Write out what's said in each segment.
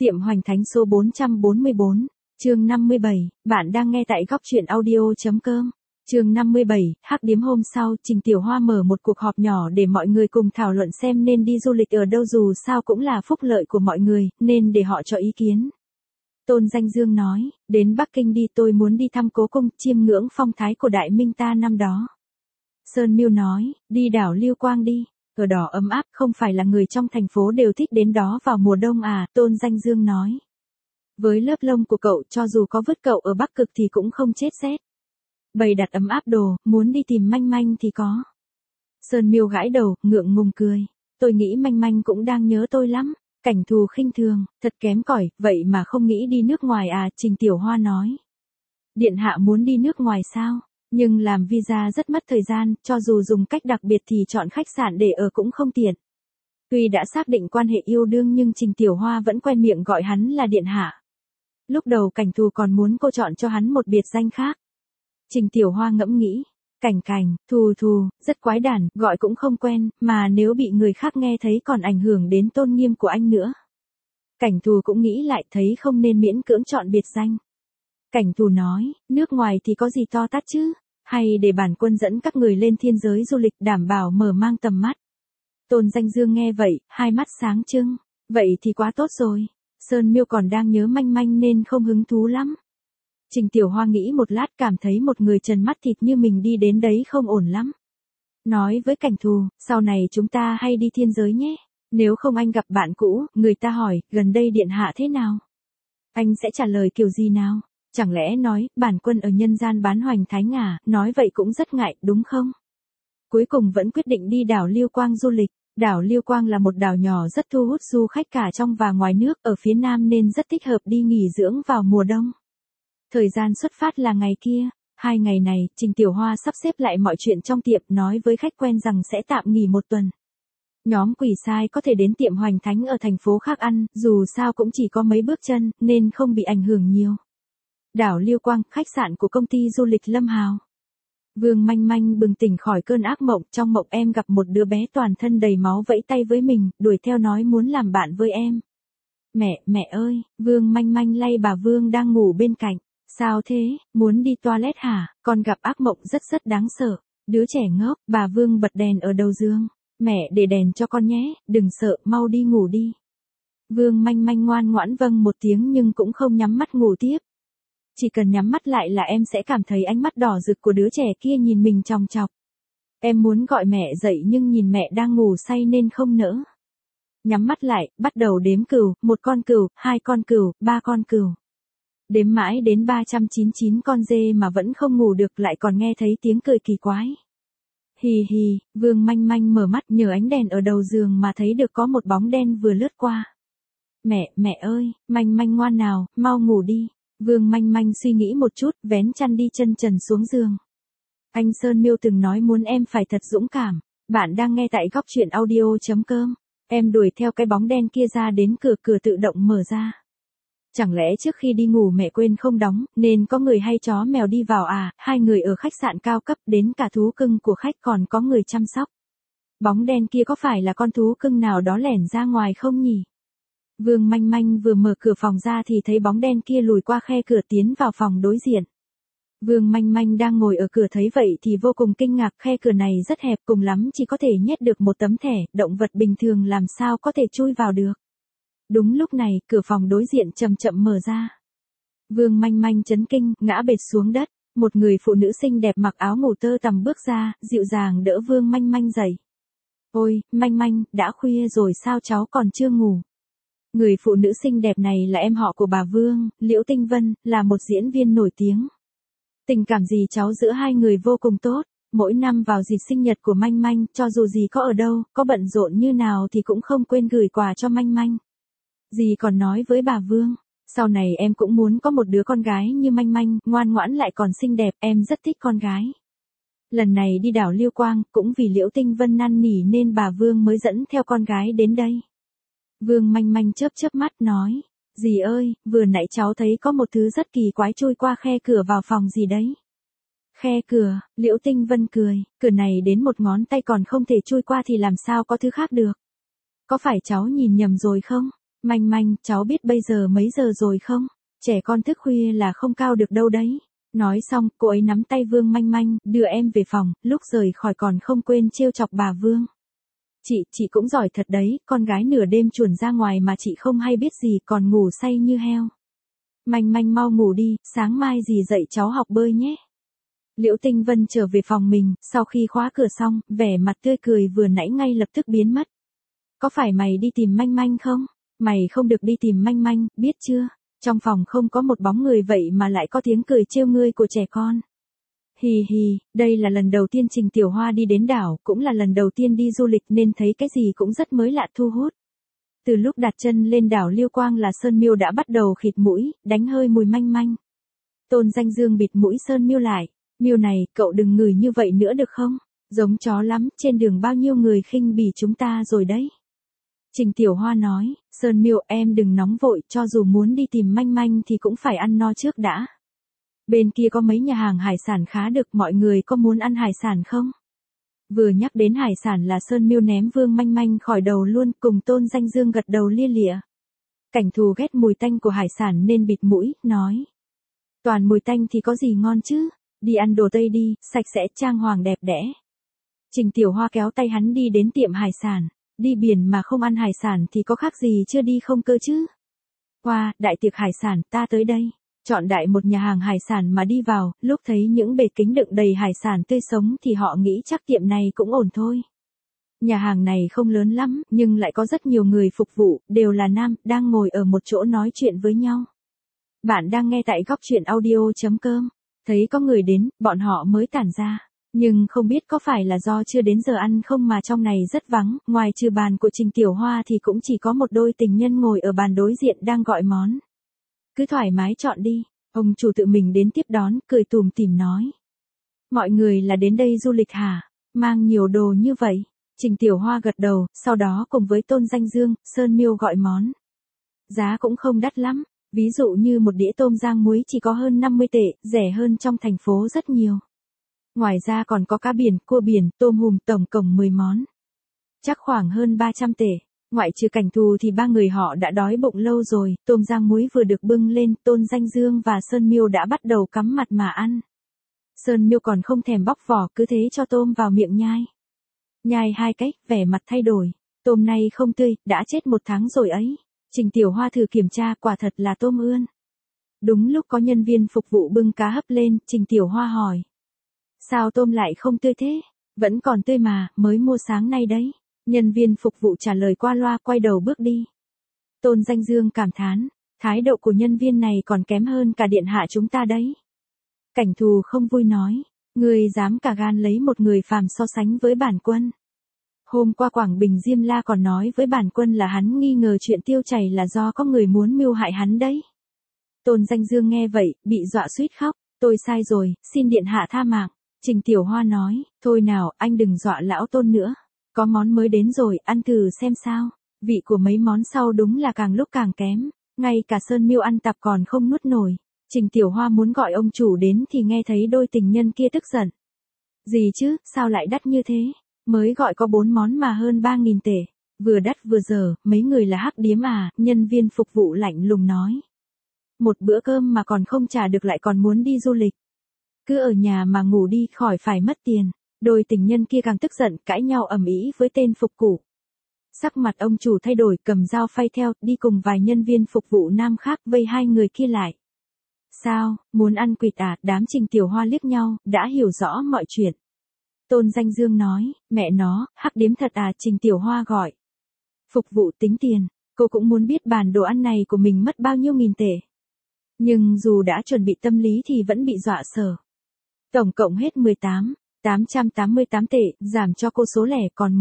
Tiệm Hoành Thánh số 444, chương 57, bạn đang nghe tại góc truyện audio.com. Chương 57, hắc điếm. Hôm sau, Trình Tiểu Hoa mở một cuộc họp nhỏ để mọi người cùng thảo luận xem nên đi du lịch ở đâu, dù sao cũng là phúc lợi của mọi người, nên để họ cho ý kiến. Tôn Danh Dương nói, đến Bắc Kinh đi, tôi muốn đi thăm cố cung, chiêm ngưỡng phong thái của Đại Minh ta năm đó. Sơn Miêu nói, đi đảo Lưu Quang đi, ở đó ấm áp, không phải là người trong thành phố đều thích đến đó vào mùa đông à, Tôn Danh Dương nói. Với lớp lông của cậu, cho dù có vứt cậu ở Bắc Cực thì cũng không chết rét. Bày đặt ấm áp đồ, muốn đi tìm Manh Manh thì có. Sơn Miêu gãi đầu, ngượng ngùng cười. Tôi nghĩ Manh Manh cũng đang nhớ tôi lắm. Cảnh Thù khinh thường, thật kém cỏi, vậy mà không nghĩ đi nước ngoài à, Trình Tiểu Hoa nói. Điện hạ muốn đi nước ngoài sao? Nhưng làm visa rất mất thời gian, cho dù dùng cách đặc biệt thì chọn khách sạn để ở cũng không tiện. Tuy đã xác định quan hệ yêu đương nhưng Trình Tiểu Hoa vẫn quen miệng gọi hắn là điện hạ. Lúc đầu Cảnh Thù còn muốn cô chọn cho hắn một biệt danh khác. Trình Tiểu Hoa ngẫm nghĩ, Cảnh, Thù, rất quái đản, gọi cũng không quen, mà nếu bị người khác nghe thấy còn ảnh hưởng đến tôn nghiêm của anh nữa. Cảnh Thù cũng nghĩ lại, thấy không nên miễn cưỡng chọn biệt danh. Cảnh Thù nói, nước ngoài thì có gì to tát chứ, hay để bản quân dẫn các người lên thiên giới du lịch, đảm bảo mở mang tầm mắt. Tôn Danh Dương nghe vậy, hai mắt sáng trưng, vậy thì quá tốt rồi. Sơn Miêu còn đang nhớ Manh Manh nên không hứng thú lắm. Trình Tiểu Hoa nghĩ một lát, cảm thấy một người trần mắt thịt như mình đi đến đấy không ổn lắm. Nói với Cảnh Thù, sau này chúng ta hay đi thiên giới nhé. Nếu không anh gặp bạn cũ, người ta hỏi, gần đây điện hạ thế nào? Anh sẽ trả lời kiểu gì nào? Chẳng lẽ nói, bản quân ở nhân gian bán hoành thánh à, nói vậy cũng rất ngại, đúng không? Cuối cùng vẫn quyết định đi đảo Lưu Quang du lịch. Đảo Lưu Quang là một đảo nhỏ rất thu hút du khách cả trong và ngoài nước, ở phía nam nên rất thích hợp đi nghỉ dưỡng vào mùa đông. Thời gian xuất phát là ngày kia. 2 ngày này, Trình Tiểu Hoa sắp xếp lại mọi chuyện trong tiệm, nói với khách quen rằng sẽ tạm nghỉ 1 tuần. Nhóm Quỷ Sai có thể đến tiệm Hoành Thánh ở thành phố khác ăn, dù sao cũng chỉ có mấy bước chân, nên không bị ảnh hưởng nhiều. Đảo Lưu Quang, khách sạn của công ty du lịch Lâm Hào. Vương Manh Manh bừng tỉnh khỏi cơn ác mộng, trong mộng em gặp một đứa bé toàn thân đầy máu vẫy tay với mình, đuổi theo nói muốn làm bạn với em. Mẹ ơi, Vương Manh Manh lay bà Vương đang ngủ bên cạnh. Sao thế, muốn đi toilet hả, con gặp ác mộng rất đáng sợ. Đứa trẻ ngốc, bà Vương bật đèn ở đầu giường. Mẹ để đèn cho con nhé, đừng sợ, mau đi ngủ đi. Vương Manh Manh ngoan ngoãn vâng một tiếng nhưng cũng không nhắm mắt ngủ tiếp. Chỉ cần nhắm mắt lại là em sẽ cảm thấy ánh mắt đỏ rực của đứa trẻ kia nhìn mình chòng chọc. Em muốn gọi mẹ dậy nhưng nhìn mẹ đang ngủ say nên không nỡ. Nhắm mắt lại, bắt đầu đếm cừu, 1 con cừu, 2 con cừu, 3 con cừu. Đếm mãi đến 399 con dê mà vẫn không ngủ được, lại còn nghe thấy tiếng cười kỳ quái. Hì, Vương Manh Manh mở mắt nhờ ánh đèn ở đầu giường mà thấy được có một bóng đen vừa lướt qua. Mẹ ơi, Manh Manh ngoan nào, mau ngủ đi. Vương Manh Manh suy nghĩ một chút, vén chăn đi chân trần xuống giường. Anh Sơn Miêu từng nói muốn em phải thật dũng cảm. Bạn đang nghe tại góc truyện audio.com. Em đuổi theo cái bóng đen kia ra đến cửa tự động mở ra. Chẳng lẽ trước khi đi ngủ mẹ quên không đóng, nên có người hay chó mèo đi vào à? 2 người ở khách sạn cao cấp, đến cả thú cưng của khách còn có người chăm sóc. Bóng đen kia có phải là con thú cưng nào đó lẻn ra ngoài không nhỉ? Vương Manh Manh vừa mở cửa phòng ra thì thấy bóng đen kia lùi qua khe cửa tiến vào phòng đối diện. Vương Manh Manh đang ngồi ở cửa thấy vậy thì vô cùng kinh ngạc, khe cửa này rất hẹp, cùng lắm chỉ có thể nhét được một tấm thẻ, động vật bình thường làm sao có thể chui vào được. Đúng lúc này, cửa phòng đối diện chậm mở ra. Vương Manh Manh chấn kinh, ngã bệt xuống đất. Một người phụ nữ xinh đẹp mặc áo ngủ tơ tằm bước ra, dịu dàng đỡ Vương Manh Manh dậy. Ôi, Manh Manh, đã khuya rồi sao cháu còn chưa ngủ? Người phụ nữ xinh đẹp này là em họ của bà Vương, Liễu Tinh Vân, là một diễn viên nổi tiếng. Tình cảm gì cháu giữa hai người vô cùng tốt. Mỗi năm vào dịp sinh nhật của Manh Manh, cho dù dì có ở đâu, có bận rộn như nào thì cũng không quên gửi quà cho Manh Manh. Dì còn nói với bà Vương, sau này em cũng muốn có một đứa con gái như Manh Manh, ngoan ngoãn lại còn xinh đẹp, em rất thích con gái. Lần này đi đảo Lưu Quang, cũng vì Liễu Tinh Vân năn nỉ nên bà Vương mới dẫn theo con gái đến đây. Vương Manh Manh chớp mắt nói, dì ơi, vừa nãy cháu thấy có một thứ rất kỳ quái trôi qua khe cửa vào phòng gì đấy. Khe cửa, Liễu Tinh Vân cười, cửa này đến 1 ngón tay còn không thể chui qua thì làm sao có thứ khác được. Có phải cháu nhìn nhầm rồi không? Manh manh, cháu biết bây giờ mấy giờ rồi không? Trẻ con thức khuya là không cao được đâu đấy. Nói xong, cô ấy nắm tay Vương Manh Manh, đưa em về phòng, lúc rời khỏi còn không quên trêu chọc bà Vương. Chị cũng giỏi thật đấy, con gái nửa đêm chuồn ra ngoài mà chị không hay biết gì còn ngủ say như heo. Manh Manh mau ngủ đi, sáng mai dì dạy cháu học bơi nhé. Liễu Tinh Vân trở về phòng mình, sau khi khóa cửa xong, vẻ mặt tươi cười vừa nãy ngay lập tức biến mất. Có phải mày đi tìm Manh Manh không? Mày không được đi tìm Manh Manh, biết chưa? Trong phòng không có một bóng người vậy mà lại có tiếng cười trêu ngươi của trẻ con. Hì hì, đây là lần đầu tiên Trình Tiểu Hoa đi đến đảo, cũng là lần đầu tiên đi du lịch nên thấy cái gì cũng rất mới lạ thu hút. Từ lúc đặt chân lên đảo Liêu Quang là Sơn Miêu đã bắt đầu khịt mũi, đánh hơi mùi Manh Manh. Tôn Danh Dương bịt mũi Sơn Miêu lại. Miêu này, cậu đừng ngửi như vậy nữa được không? Giống chó lắm, trên đường bao nhiêu người khinh bỉ chúng ta rồi đấy. Trình Tiểu Hoa nói, Sơn Miêu em đừng nóng vội, cho dù muốn đi tìm Manh Manh thì cũng phải ăn no trước đã. Bên kia có mấy nhà hàng hải sản khá được, mọi người có muốn ăn hải sản không? Vừa nhắc đến hải sản là Sơn Miêu ném Vương Manh Manh khỏi đầu luôn, cùng Tôn Danh Dương gật đầu lia lịa. Cảnh Thù ghét mùi tanh của hải sản nên bịt mũi, nói. Toàn mùi tanh thì có gì ngon chứ? Đi ăn đồ Tây đi, sạch sẽ, trang hoàng đẹp đẽ. Trình Tiểu Hoa kéo tay hắn đi đến tiệm hải sản. Đi biển mà không ăn hải sản thì có khác gì chưa đi không cơ chứ? Qua, đại tiệc hải sản, ta tới đây. Chọn đại một nhà hàng hải sản mà đi vào, lúc thấy những bề kính đựng đầy hải sản tươi sống thì họ nghĩ chắc tiệm này cũng ổn thôi. Nhà hàng này không lớn lắm, nhưng lại có rất nhiều người phục vụ, đều là nam, đang ngồi ở một chỗ nói chuyện với nhau. Bạn đang nghe tại góc truyện audio.com. Thấy có người đến, bọn họ mới tản ra. Nhưng không biết có phải là do chưa đến giờ ăn không mà trong này rất vắng, ngoài trừ bàn của Trình Tiểu Hoa thì cũng chỉ có một đôi tình nhân ngồi ở bàn đối diện đang gọi món. Cứ thoải mái chọn đi, ông chủ tự mình đến tiếp đón, cười tủm tỉm nói. Mọi người là đến đây du lịch hả? Mang nhiều đồ như vậy. Trình Tiểu Hoa gật đầu, sau đó cùng với Tôn Danh Dương, Sơn Miêu gọi món. Giá cũng không đắt lắm. Ví dụ như một đĩa tôm rang muối chỉ có hơn 50 tệ, rẻ hơn trong thành phố rất nhiều. Ngoài ra còn có cá biển, cua biển, tôm hùm, tổng cộng 10 món. Chắc khoảng hơn 300 tệ. Ngoại trừ Cảnh Thù thì ba người họ đã đói bụng lâu rồi, tôm rang muối vừa được bưng lên, Tôn Danh Dương và Sơn Miêu đã bắt đầu cắm mặt mà ăn. Sơn Miêu còn không thèm bóc vỏ, cứ thế cho tôm vào miệng nhai. Nhai hai cách, vẻ mặt thay đổi. Tôm này không tươi, đã chết 1 tháng rồi ấy. Trình Tiểu Hoa thử kiểm tra, quả thật là tôm ươn. Đúng lúc có nhân viên phục vụ bưng cá hấp lên, Trình Tiểu Hoa hỏi. Sao tôm lại không tươi thế? Vẫn còn tươi mà, mới mua sáng nay đấy. Nhân viên phục vụ trả lời qua loa, quay đầu bước đi. Tôn Danh Dương cảm thán, thái độ của nhân viên này còn kém hơn cả điện hạ chúng ta đấy. Cảnh Thù không vui nói, người dám cả gan lấy một người phàm so sánh với bản quân. Hôm qua Quảng Bình Diêm La còn nói với bản quân là hắn nghi ngờ chuyện tiêu chảy là do có người muốn mưu hại hắn đấy. Tôn Danh Dương nghe vậy, bị dọa suýt khóc, tôi sai rồi, xin điện hạ tha mạng. Trình Tiểu Hoa nói, thôi nào, anh đừng dọa lão Tôn nữa. Có món mới đến rồi, ăn thử xem sao. Vị của mấy món sau đúng là càng lúc càng kém, ngay cả Sơn Miêu ăn tạp còn không nuốt nổi. Trình Tiểu Hoa muốn gọi ông chủ đến thì nghe thấy đôi tình nhân kia tức giận. Gì chứ, sao lại đắt như thế? Mới gọi có 4 món mà hơn 3.000 tệ. Vừa đắt vừa dở, mấy người là hắc điếm à, nhân viên phục vụ lạnh lùng nói. Một bữa cơm mà còn không trả được lại còn muốn đi du lịch. Cứ ở nhà mà ngủ đi khỏi phải mất tiền. Đôi tình nhân kia càng tức giận, cãi nhau ầm ĩ với tên phục vụ. Sắc mặt ông chủ thay đổi, cầm dao phay theo, đi cùng vài nhân viên phục vụ nam khác vây hai người kia lại. Sao, muốn ăn quỵt à? Đám Trình Tiểu Hoa liếc nhau, đã hiểu rõ mọi chuyện. Tôn Danh Dương nói, mẹ nó, hắc điếm thật à? Trình Tiểu Hoa gọi. Phục vụ tính tiền, cô cũng muốn biết bàn đồ ăn này của mình mất bao nhiêu nghìn tệ. Nhưng dù đã chuẩn bị tâm lý thì vẫn bị dọa sợ. Tổng cộng hết 888 tệ, giảm cho cô số lẻ còn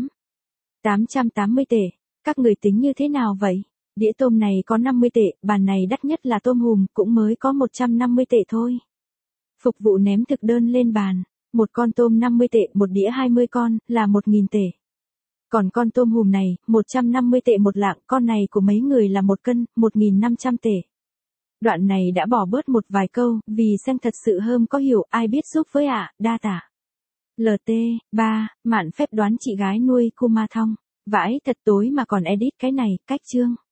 880 tệ. Các người tính như thế nào vậy? Đĩa tôm này có 50 tệ, bàn này đắt nhất là tôm hùm, cũng mới có 150 tệ thôi. Phục vụ ném thực đơn lên bàn. Một con tôm 50 tệ, một đĩa 20 con, là 1.000 tệ. Còn con tôm hùm này, 150 tệ một lạng, con này của mấy người là 1 cân, 1.500 tệ. Đoạn này đã bỏ bớt một vài câu, vì xem thật sự hơm có hiểu, ai biết giúp với ạ, đa tả. LT, 3, mạn phép đoán chị gái nuôi Kumathong. Vãi thật tối mà còn edit cái này, cách chương.